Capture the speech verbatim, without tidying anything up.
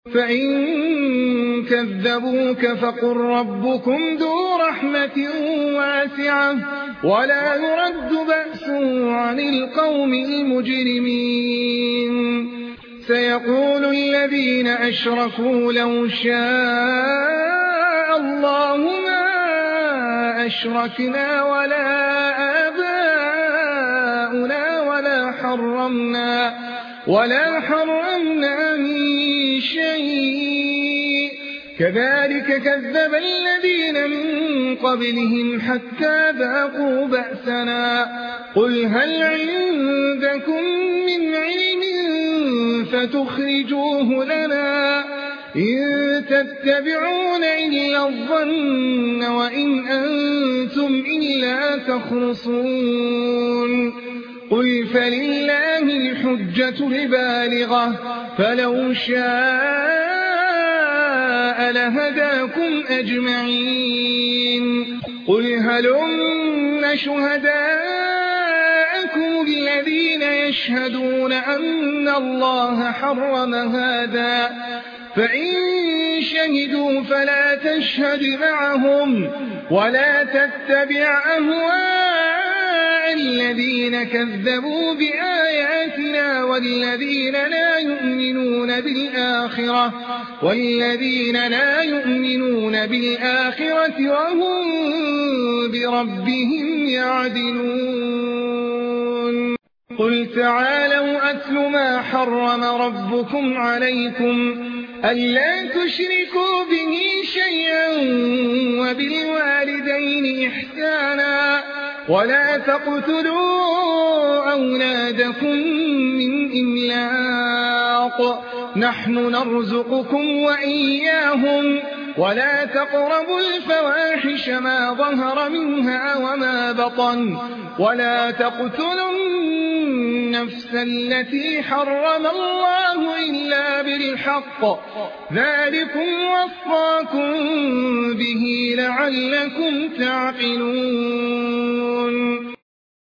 فإن كذبوك فقل ربكم ذو رحمة واسعة ولا يرد بأسه عن القوم المجرمين. سيقول الذين أشركوا لو شاء الله ما أشركنا ولا آباؤنا ولا حرمنا ولا حرمنا من شيء كذلك كذب الذين من قبلهم حتى ذاقوا بأسنا قل هل عندكم من علم فتخرجوه لنا إن تتبعون إلا الظن وإن أنتم إلا تخرصون قل فلله الحجة البالغة فلو شاء لهداكم أجمعين قل هلم شهداءكم الذين يشهدون أن الله حرم هذا فإن شهدوا فلا تشهد معهم ولا تتبع أهواء الذين كذبوا بآياتنا والذين لا يؤمنون بالآخرة والذين لا يؤمنون بالآخرة وهم بربهم يعدلون قل تعالوا أتل ما حرم ربكم عليكم ألا تشركوا به شيئا وبالوالدين إحسانا ولا تقتلوا أولادكم من إملاق نحن نرزقكم وإياهم ولا تقربوا الفواحش ما ظهر منها وما بطن ولا تقتلوا النفس التي حرم الله إلا بالحق ذلكم وصاكم به لعلكم تعقلون